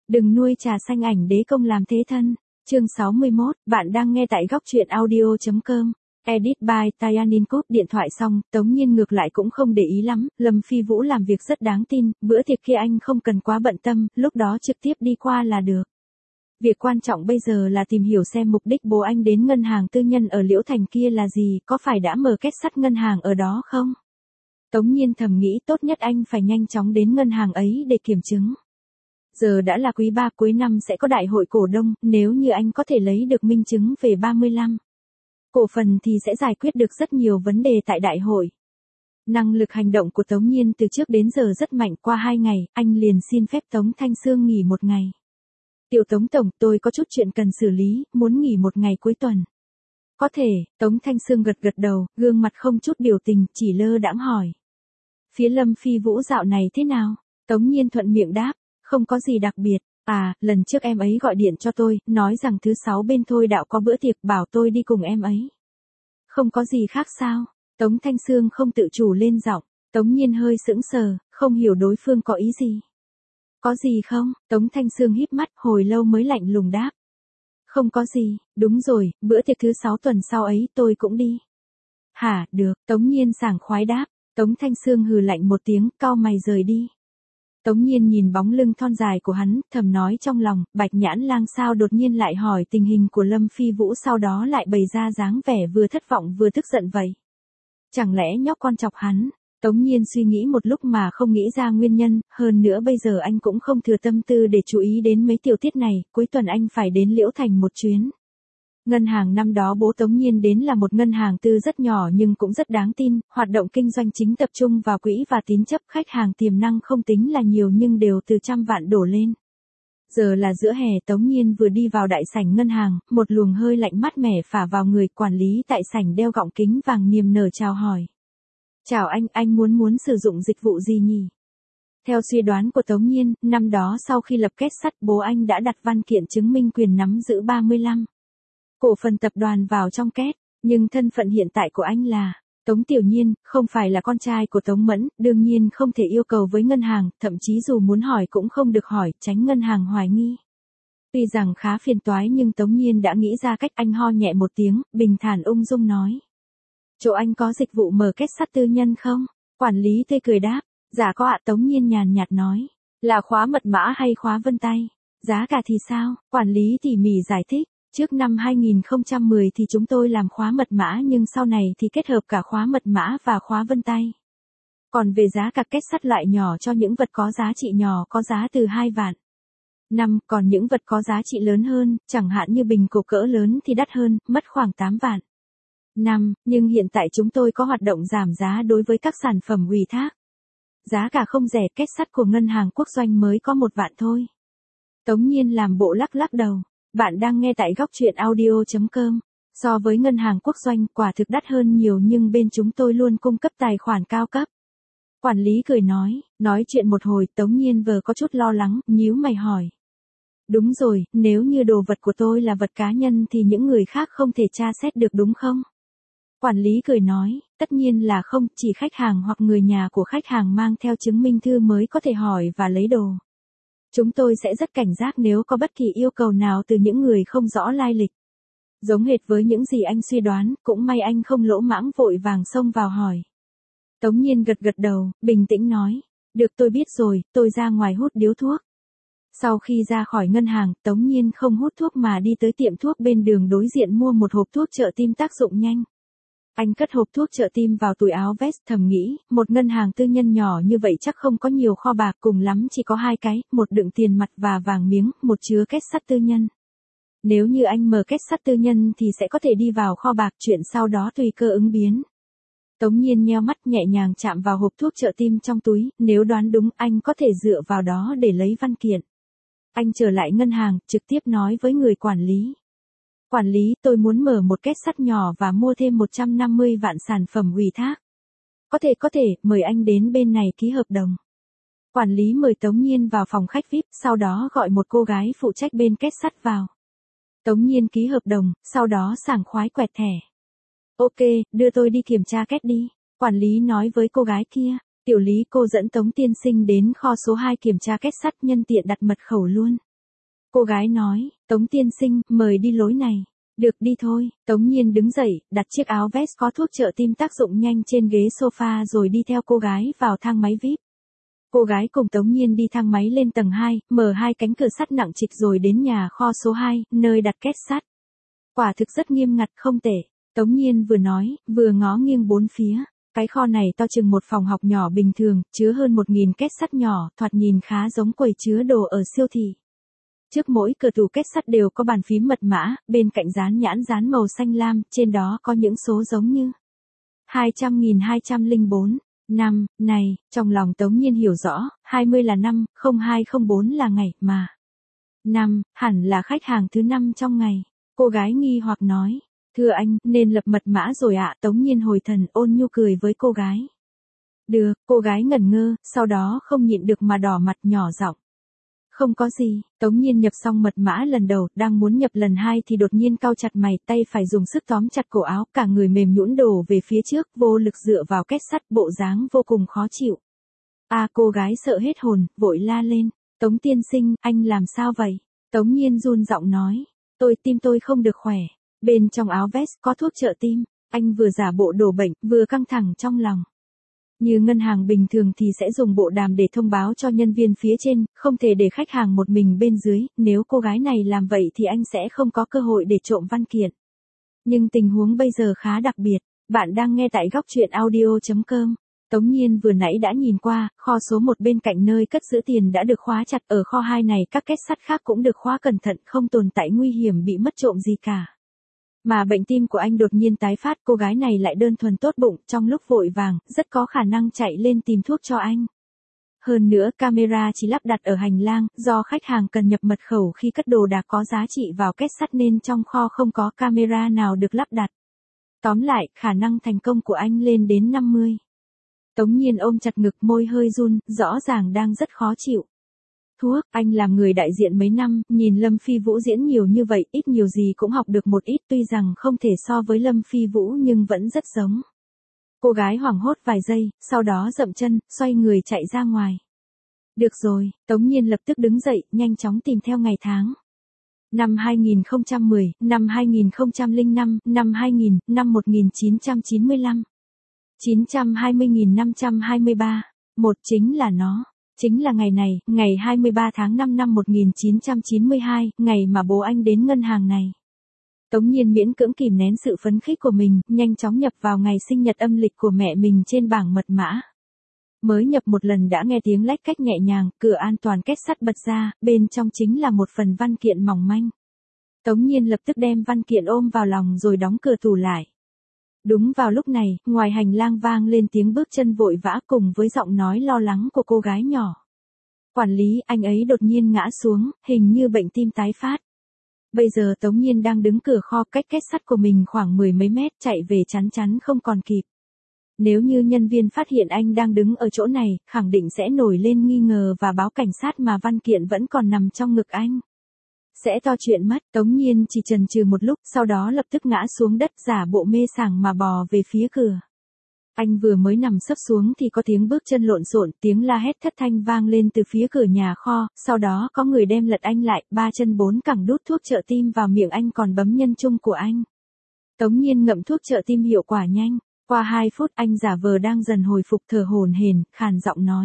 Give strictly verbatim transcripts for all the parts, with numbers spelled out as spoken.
Đừng nuôi trà xanh ảnh đế công làm thế thân. Chương sáu mươi mốt, bạn đang nghe tại góc truyện audio chấm com. Edit by Tyanin Code. Điện thoại xong, Tống Nhiên ngược lại cũng không để ý lắm, Lâm Phi Vũ làm việc rất đáng tin, bữa tiệc kia anh không cần quá bận tâm, lúc đó trực tiếp đi qua là được. Việc quan trọng bây giờ là tìm hiểu xem mục đích bố anh đến ngân hàng tư nhân ở Liễu Thành kia là gì, có phải đã mở kết sắt ngân hàng ở đó không? Tống Nhiên thầm nghĩ tốt nhất anh phải nhanh chóng đến ngân hàng ấy để kiểm chứng. Giờ đã là quý ba, cuối năm sẽ có đại hội cổ đông, nếu như anh có thể lấy được minh chứng về ba mươi lăm cổ phần thì sẽ giải quyết được rất nhiều vấn đề tại đại hội. Năng lực hành động của Tống Nhiên từ trước đến giờ rất mạnh, qua hai ngày, anh liền xin phép Tống Thanh Sương nghỉ một ngày. Tiểu Tống Tổng, tôi có chút chuyện cần xử lý, muốn nghỉ một ngày cuối tuần. Có thể, Tống Thanh Sương gật gật đầu, gương mặt không chút biểu tình, chỉ lơ đãng hỏi. Phía Lâm Phi Vũ dạo này thế nào? Tống Nhiên thuận miệng đáp, không có gì đặc biệt. À, lần trước em ấy gọi điện cho tôi, nói rằng thứ sáu bên Thôi Đạo có bữa tiệc, bảo tôi đi cùng em ấy. Không có gì khác sao? Tống Thanh Sương không tự chủ lên giọng. Tống Nhiên hơi sững sờ, không hiểu đối phương có ý gì. Có gì không? Tống Thanh Sương híp mắt, hồi lâu mới lạnh lùng đáp. Không có gì, đúng rồi, bữa tiệc thứ sáu tuần sau ấy tôi cũng đi. Hả, được, Tống Nhiên sảng khoái đáp. Tống Thanh Sương hừ lạnh một tiếng, cau mày rời đi. Tống Nhiên nhìn bóng lưng thon dài của hắn, thầm nói trong lòng, Bạch Nhãn Lang sao đột nhiên lại hỏi tình hình của Lâm Phi Vũ, sau đó lại bày ra dáng vẻ vừa thất vọng vừa tức giận vậy. Chẳng lẽ nhóc con chọc hắn? Tống Nhiên suy nghĩ một lúc mà không nghĩ ra nguyên nhân, hơn nữa bây giờ anh cũng không thừa tâm tư để chú ý đến mấy tiểu tiết này, cuối tuần anh phải đến Liễu Thành một chuyến. Ngân hàng năm đó bố Tống Nhiên đến là một ngân hàng tư rất nhỏ nhưng cũng rất đáng tin, hoạt động kinh doanh chính tập trung vào quỹ và tín chấp, khách hàng tiềm năng không tính là nhiều nhưng đều từ trăm vạn đổ lên. Giờ là giữa hè, Tống Nhiên vừa đi vào đại sảnh ngân hàng, một luồng hơi lạnh mát mẻ phả vào người, quản lý tại sảnh đeo gọng kính vàng niềm nở chào hỏi. Chào anh, anh muốn muốn sử dụng dịch vụ gì nhỉ? Theo suy đoán của Tống Nhiên, năm đó sau khi lập kết sắt, bố anh đã đặt văn kiện chứng minh quyền nắm giữ ba mươi lăm cổ phần tập đoàn vào trong két, nhưng thân phận hiện tại của anh là Tống Tiểu Nhiên, không phải là con trai của Tống Mẫn, đương nhiên không thể yêu cầu với ngân hàng, thậm chí dù muốn hỏi cũng không được hỏi, tránh ngân hàng hoài nghi. Tuy rằng khá phiền toái nhưng Tống Nhiên đã nghĩ ra cách, anh ho nhẹ một tiếng, bình thản ung dung nói. Chỗ anh có dịch vụ mở kết sắt tư nhân không? Quản lý tươi cười đáp, dạ có ạ. Tống Nhiên nhàn nhạt nói, là khóa mật mã hay khóa vân tay? Giá cả thì sao? Quản lý tỉ mỉ giải thích. Trước năm hai nghìn không trăm mười thì chúng tôi làm khóa mật mã nhưng sau này thì kết hợp cả khóa mật mã và khóa vân tay. Còn về giá cả, kết sắt loại nhỏ cho những vật có giá trị nhỏ có giá từ hai vạn. Năm, còn những vật có giá trị lớn hơn, chẳng hạn như bình cổ cỡ lớn thì đắt hơn, mất khoảng tám vạn. Năm, nhưng hiện tại chúng tôi có hoạt động giảm giá đối với các sản phẩm ủy thác. Giá cả không rẻ, kết sắt của ngân hàng quốc doanh mới có một vạn thôi. Tống Nhiên làm bộ lắc lắc đầu. Bạn đang nghe tại góc truyện audio chấm com. So với ngân hàng quốc doanh, quả thực đắt hơn nhiều nhưng bên chúng tôi luôn cung cấp tài khoản cao cấp. Quản lý cười nói, nói chuyện một hồi, Tống Nhiên vờ có chút lo lắng, nhíu mày hỏi. Đúng rồi, nếu như đồ vật của tôi là vật cá nhân thì những người khác không thể tra xét được đúng không? Quản lý cười nói, tất nhiên là không, chỉ khách hàng hoặc người nhà của khách hàng mang theo chứng minh thư mới có thể hỏi và lấy đồ. Chúng tôi sẽ rất cảnh giác nếu có bất kỳ yêu cầu nào từ những người không rõ lai lịch. Giống hệt với những gì anh suy đoán, cũng may anh không lỗ mãng vội vàng xông vào hỏi. Tống Nhiên gật gật đầu, bình tĩnh nói, được tôi biết rồi, tôi ra ngoài hút điếu thuốc. Sau khi ra khỏi ngân hàng, Tống Nhiên không hút thuốc mà đi tới tiệm thuốc bên đường đối diện mua một hộp thuốc trợ tim tác dụng nhanh. Anh cất hộp thuốc trợ tim vào túi áo vest, thầm nghĩ, một ngân hàng tư nhân nhỏ như vậy chắc không có nhiều kho bạc, cùng lắm chỉ có hai cái, một đựng tiền mặt và vàng miếng, một chứa kết sắt tư nhân. Nếu như anh mở kết sắt tư nhân thì sẽ có thể đi vào kho bạc, chuyện sau đó tùy cơ ứng biến. Tống Nhiên nheo mắt nhẹ nhàng chạm vào hộp thuốc trợ tim trong túi, nếu đoán đúng anh có thể dựa vào đó để lấy văn kiện. Anh trở lại ngân hàng, trực tiếp nói với người quản lý. Quản lý, tôi muốn mở một kết sắt nhỏ và mua thêm một trăm năm mươi vạn sản phẩm ủy thác. Có thể có thể, mời anh đến bên này ký hợp đồng. Quản lý mời Tống Nhiên vào phòng khách vi ai pi, sau đó gọi một cô gái phụ trách bên kết sắt vào. Tống Nhiên ký hợp đồng, sau đó sảng khoái quẹt thẻ. Ok, đưa tôi đi kiểm tra kết đi. Quản lý nói với cô gái kia, tiểu Lý cô dẫn Tống tiên sinh đến kho số hai kiểm tra kết sắt, nhân tiện đặt mật khẩu luôn. Cô gái nói, Tống tiên sinh, mời đi lối này. Được đi thôi, Tống Nhiên đứng dậy, đặt chiếc áo vest có thuốc trợ tim tác dụng nhanh trên ghế sofa rồi đi theo cô gái vào thang máy vi ai pi. Cô gái cùng Tống Nhiên đi thang máy lên tầng hai, mở hai cánh cửa sắt nặng trịch rồi đến nhà kho số hai, nơi đặt két sắt. Quả thực rất nghiêm ngặt không tệ, Tống Nhiên vừa nói, vừa ngó nghiêng bốn phía. Cái kho này to chừng một phòng học nhỏ bình thường, chứa hơn một nghìn két sắt nhỏ, thoạt nhìn khá giống quầy chứa đồ ở siêu thị. Trước mỗi cửa tủ két sắt đều có bàn phím mật mã, bên cạnh dán nhãn dán màu xanh lam, trên đó có những số giống như hai trăm nghìn hai trăm lẻ bốn, năm, này, trong lòng Tống Nhiên hiểu rõ, hai mươi là năm, không hai không bốn là ngày, mà. Năm, hẳn là khách hàng thứ năm trong ngày. Cô gái nghi hoặc nói, thưa anh, nên lập mật mã rồi ạ. Tống Nhiên hồi thần ôn nhu cười với cô gái. Được, cô gái ngẩn ngơ, sau đó không nhịn được mà đỏ mặt nhỏ giọng. Không có gì, Tống Nhiên nhập xong mật mã lần đầu, đang muốn nhập lần hai thì đột nhiên cau chặt mày, tay phải dùng sức tóm chặt cổ áo, cả người mềm nhũn đổ về phía trước, vô lực dựa vào két sắt, bộ dáng vô cùng khó chịu. A à, cô gái sợ hết hồn, vội la lên, Tống tiên sinh, anh làm sao vậy? Tống Nhiên run giọng nói, tôi tim tôi không được khỏe, bên trong áo vest có thuốc trợ tim, anh vừa giả bộ đổ bệnh, vừa căng thẳng trong lòng. Như ngân hàng bình thường thì sẽ dùng bộ đàm để thông báo cho nhân viên phía trên, không thể để khách hàng một mình bên dưới, nếu cô gái này làm vậy thì anh sẽ không có cơ hội để trộm văn kiện. Nhưng tình huống bây giờ khá đặc biệt, bạn đang nghe tại góc truyện audio chấm com. Tống Nhiên vừa nãy đã nhìn qua, kho số một bên cạnh nơi cất giữ tiền đã được khóa chặt, ở kho hai này các két sắt khác cũng được khóa cẩn thận, không tồn tại nguy hiểm bị mất trộm gì cả. Mà bệnh tim của anh đột nhiên tái phát, cô gái này lại đơn thuần tốt bụng, trong lúc vội vàng, rất có khả năng chạy lên tìm thuốc cho anh. Hơn nữa camera chỉ lắp đặt ở hành lang, do khách hàng cần nhập mật khẩu khi cất đồ đạc có giá trị vào két sắt nên trong kho không có camera nào được lắp đặt. Tóm lại, khả năng thành công của anh lên đến năm mươi. Tống Nhiên ôm chặt ngực, môi hơi run, rõ ràng đang rất khó chịu. Thuốc, anh làm người đại diện mấy năm, nhìn Lâm Phi Vũ diễn nhiều như vậy, ít nhiều gì cũng học được một ít, tuy rằng không thể so với Lâm Phi Vũ nhưng vẫn rất giống. Cô gái hoảng hốt vài giây, sau đó dậm chân, xoay người chạy ra ngoài. Được rồi, Tống Nhiên lập tức đứng dậy, nhanh chóng tìm theo ngày tháng. Năm hai nghìn không trăm mười, năm hai nghìn không trăm lẻ năm, năm hai nghìn, năm một nghìn chín trăm chín mươi lăm. chín trăm hai mươi nghìn năm trăm hai mươi ba. Một chính là nó. Chính là ngày này, ngày hai mươi ba tháng năm năm một nghìn chín trăm chín mươi hai, ngày mà bố anh đến ngân hàng này. Tống Nhiên miễn cưỡng kìm nén sự phấn khích của mình, nhanh chóng nhập vào ngày sinh nhật âm lịch của mẹ mình trên bảng mật mã. Mới nhập một lần đã nghe tiếng lách cách nhẹ nhàng, cửa an toàn két sắt bật ra, bên trong chính là một phần văn kiện mỏng manh. Tống Nhiên lập tức đem văn kiện ôm vào lòng rồi đóng cửa tủ lại. Đúng vào lúc này, ngoài hành lang vang lên tiếng bước chân vội vã cùng với giọng nói lo lắng của cô gái nhỏ. Quản lý, anh ấy đột nhiên ngã xuống, hình như bệnh tim tái phát. Bây giờ Tống Nhiên đang đứng cửa kho, cách két sắt của mình khoảng mười mấy mét, chạy về chắn chắn không còn kịp. Nếu như nhân viên phát hiện anh đang đứng ở chỗ này, khẳng định sẽ nổi lên nghi ngờ và báo cảnh sát mà văn kiện vẫn còn nằm trong ngực anh. Sẽ to chuyện mất. Tống Nhiên chỉ chần chừ một lúc, sau đó lập tức ngã xuống đất, giả bộ mê sảng mà bò về phía cửa. Anh vừa mới nằm sấp xuống thì có tiếng bước chân lộn xộn, tiếng la hét thất thanh vang lên từ phía cửa nhà kho, sau đó có người đem lật anh lại, ba chân bốn cẳng đút thuốc trợ tim vào miệng anh còn bấm nhân trung của anh. Tống Nhiên ngậm thuốc trợ tim hiệu quả nhanh, qua hai phút anh giả vờ đang dần hồi phục, thở hổn hển, khàn giọng nói.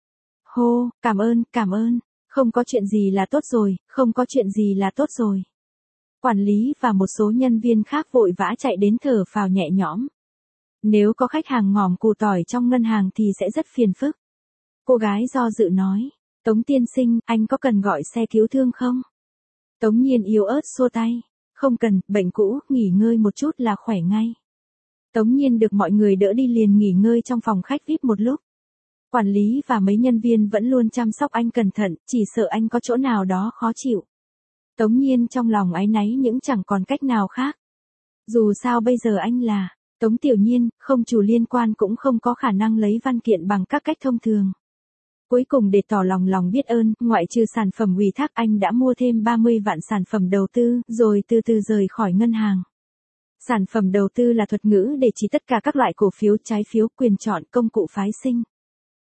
Hô, cảm ơn, cảm ơn. Không có chuyện gì là tốt rồi, không có chuyện gì là tốt rồi. Quản lý và một số nhân viên khác vội vã chạy đến thở phào nhẹ nhõm. Nếu có khách hàng ngỏm củ tỏi trong ngân hàng thì sẽ rất phiền phức. Cô gái do dự nói, Tống tiên sinh, anh có cần gọi xe cứu thương không? Tống Nhiên yếu ớt xua tay, không cần, bệnh cũ, nghỉ ngơi một chút là khỏe ngay. Tống Nhiên được mọi người đỡ đi liền nghỉ ngơi trong phòng khách vi ai pi một lúc. Quản lý và mấy nhân viên vẫn luôn chăm sóc anh cẩn thận, chỉ sợ anh có chỗ nào đó khó chịu. Tống Nhiên trong lòng áy náy nhưng chẳng còn cách nào khác. Dù sao bây giờ anh là Tống Tiểu Nhiên, không chủ liên quan cũng không có khả năng lấy văn kiện bằng các cách thông thường. Cuối cùng để tỏ lòng lòng biết ơn, ngoại trừ sản phẩm ủy thác anh đã mua thêm ba mươi vạn sản phẩm đầu tư, rồi từ từ rời khỏi ngân hàng. Sản phẩm đầu tư là thuật ngữ để chỉ tất cả các loại cổ phiếu, trái phiếu, quyền chọn, công cụ phái sinh.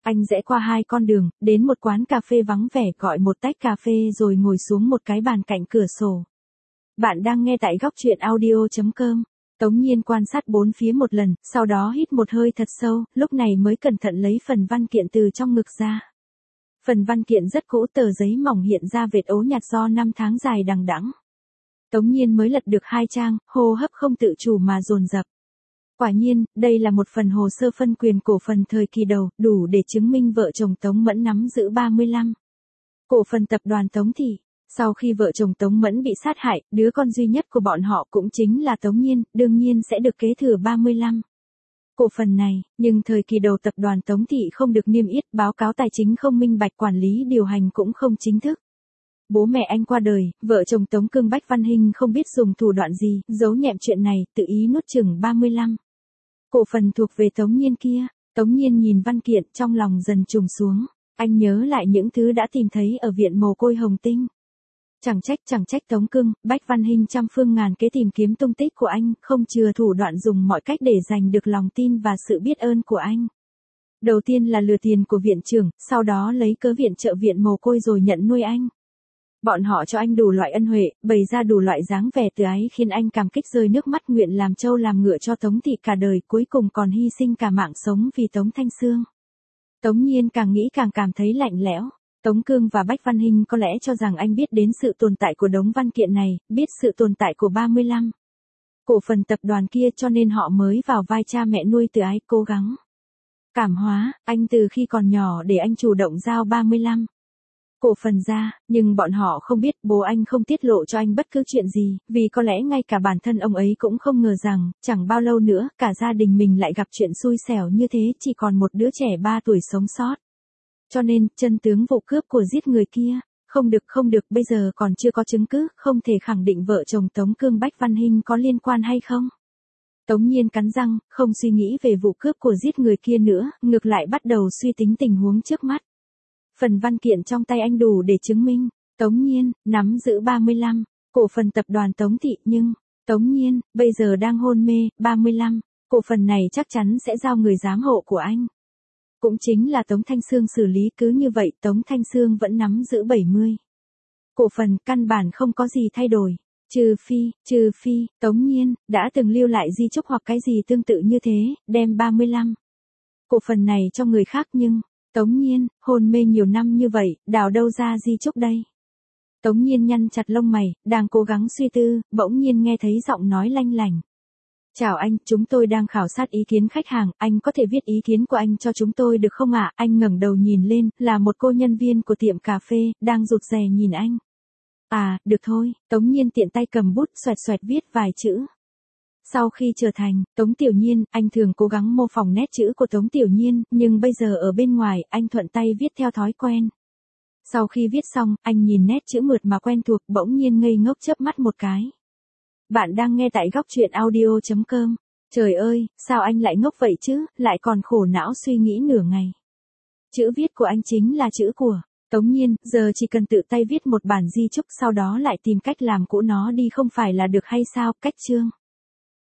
Anh rẽ qua hai con đường, đến một quán cà phê vắng vẻ gọi một tách cà phê rồi ngồi xuống một cái bàn cạnh cửa sổ. Bạn đang nghe tại góc truyện audio chấm com. Tống Nhiên quan sát bốn phía một lần, sau đó hít một hơi thật sâu, lúc này mới cẩn thận lấy phần văn kiện từ trong ngực ra. Phần văn kiện rất cũ, tờ giấy mỏng hiện ra vệt ố nhạt do năm tháng dài đằng đẵng. Tống Nhiên mới lật được hai trang, hô hấp không tự chủ mà dồn dập. Quả nhiên, đây là một phần hồ sơ phân quyền cổ phần thời kỳ đầu, đủ để chứng minh vợ chồng Tống Mẫn nắm giữ ba mươi lăm cổ phần tập đoàn Tống Thị. Sau khi vợ chồng Tống Mẫn bị sát hại, đứa con duy nhất của bọn họ cũng chính là Tống Nhiên, đương nhiên sẽ được kế thừa ba mươi lăm cổ phần này, nhưng thời kỳ đầu tập đoàn Tống Thị không được niêm yết, báo cáo tài chính không minh bạch, quản lý điều hành cũng không chính thức. Bố mẹ anh qua đời, vợ chồng Tống Cương Bách Văn Hinh không biết dùng thủ đoạn gì, giấu nhẹm chuyện này, tự ý nuốt chửng ba mươi lăm cổ phần thuộc về Tống Nhiên kia. Tống Nhiên nhìn văn kiện, trong lòng dần trùng xuống. Anh nhớ lại những thứ đã tìm thấy ở viện mồ côi Hồng Tinh. Chẳng trách chẳng trách Tống Cương, Bách Văn Hinh trăm phương ngàn kế tìm kiếm tung tích của anh, không chừa thủ đoạn dùng mọi cách để giành được lòng tin và sự biết ơn của anh. Đầu tiên là lừa tiền của viện trưởng, sau đó lấy cớ viện trợ viện mồ côi rồi nhận nuôi anh. Bọn họ cho anh đủ loại ân huệ, bày ra đủ loại dáng vẻ từ ái khiến anh cảm kích rơi nước mắt, nguyện làm trâu làm ngựa cho Tống Thị cả đời, cuối cùng còn hy sinh cả mạng sống vì Tống Thanh Sương. Tống Nhiên càng nghĩ càng cảm thấy lạnh lẽo. Tống Cương và Bách Văn Hinh có lẽ cho rằng anh biết đến sự tồn tại của đống văn kiện này, biết sự tồn tại của ba mươi lăm cổ phần tập đoàn kia, cho nên họ mới vào vai cha mẹ nuôi từ ái, cố gắng cảm hóa anh từ khi còn nhỏ để anh chủ động giao ba mươi lăm cổ phần ra, nhưng bọn họ không biết bố anh không tiết lộ cho anh bất cứ chuyện gì, vì có lẽ ngay cả bản thân ông ấy cũng không ngờ rằng, chẳng bao lâu nữa, cả gia đình mình lại gặp chuyện xui xẻo như thế, chỉ còn một đứa trẻ ba tuổi sống sót. Cho nên, chân tướng vụ cướp của giết người kia, không được không được, bây giờ còn chưa có chứng cứ, không thể khẳng định vợ chồng Tống Cương Bách Văn Hinh có liên quan hay không. Tống Nhiên cắn răng, không suy nghĩ về vụ cướp của giết người kia nữa, ngược lại bắt đầu suy tính tình huống trước mắt. Phần văn kiện trong tay anh đủ để chứng minh, Tống Nhiên, nắm giữ ba mươi lăm cổ phần tập đoàn Tống Thị, nhưng, Tống Nhiên, bây giờ đang hôn mê, ba mươi lăm cổ phần này chắc chắn sẽ giao người giám hộ của anh. Cũng chính là Tống Thanh Sương xử lý, cứ như vậy Tống Thanh Sương vẫn nắm giữ bảy mươi cổ phần, căn bản không có gì thay đổi. Trừ phi, trừ phi, Tống Nhiên, đã từng lưu lại di chúc hoặc cái gì tương tự như thế, đem ba mươi lăm cổ phần này cho người khác, nhưng, Tống Nhiên, hôn mê nhiều năm như vậy, đào đâu ra di chúc đây? Tống Nhiên nhăn chặt lông mày, đang cố gắng suy tư, bỗng nhiên nghe thấy giọng nói lanh lảnh. Chào anh, chúng tôi đang khảo sát ý kiến khách hàng, anh có thể viết ý kiến của anh cho chúng tôi được không ạ? Anh ngẩng đầu nhìn lên, là một cô nhân viên của tiệm cà phê, đang rụt rè nhìn anh. À, được thôi, Tống Nhiên tiện tay cầm bút, xoẹt xoẹt viết vài chữ. Sau khi trở thành Tống Tiểu Nhiên, anh thường cố gắng mô phỏng nét chữ của Tống Tiểu Nhiên, nhưng bây giờ ở bên ngoài, anh thuận tay viết theo thói quen. Sau khi viết xong, anh nhìn nét chữ mượt mà quen thuộc, bỗng nhiên ngây ngốc chớp mắt một cái. Bạn đang nghe tại góc truyện audio chấm com. Trời ơi, sao anh lại ngốc vậy chứ, lại còn khổ não suy nghĩ nửa ngày. Chữ viết của anh chính là chữ của Tống Nhiên, giờ chỉ cần tự tay viết một bản di chúc, sau đó lại tìm cách làm cũ nó đi không phải là được hay sao? Cách chương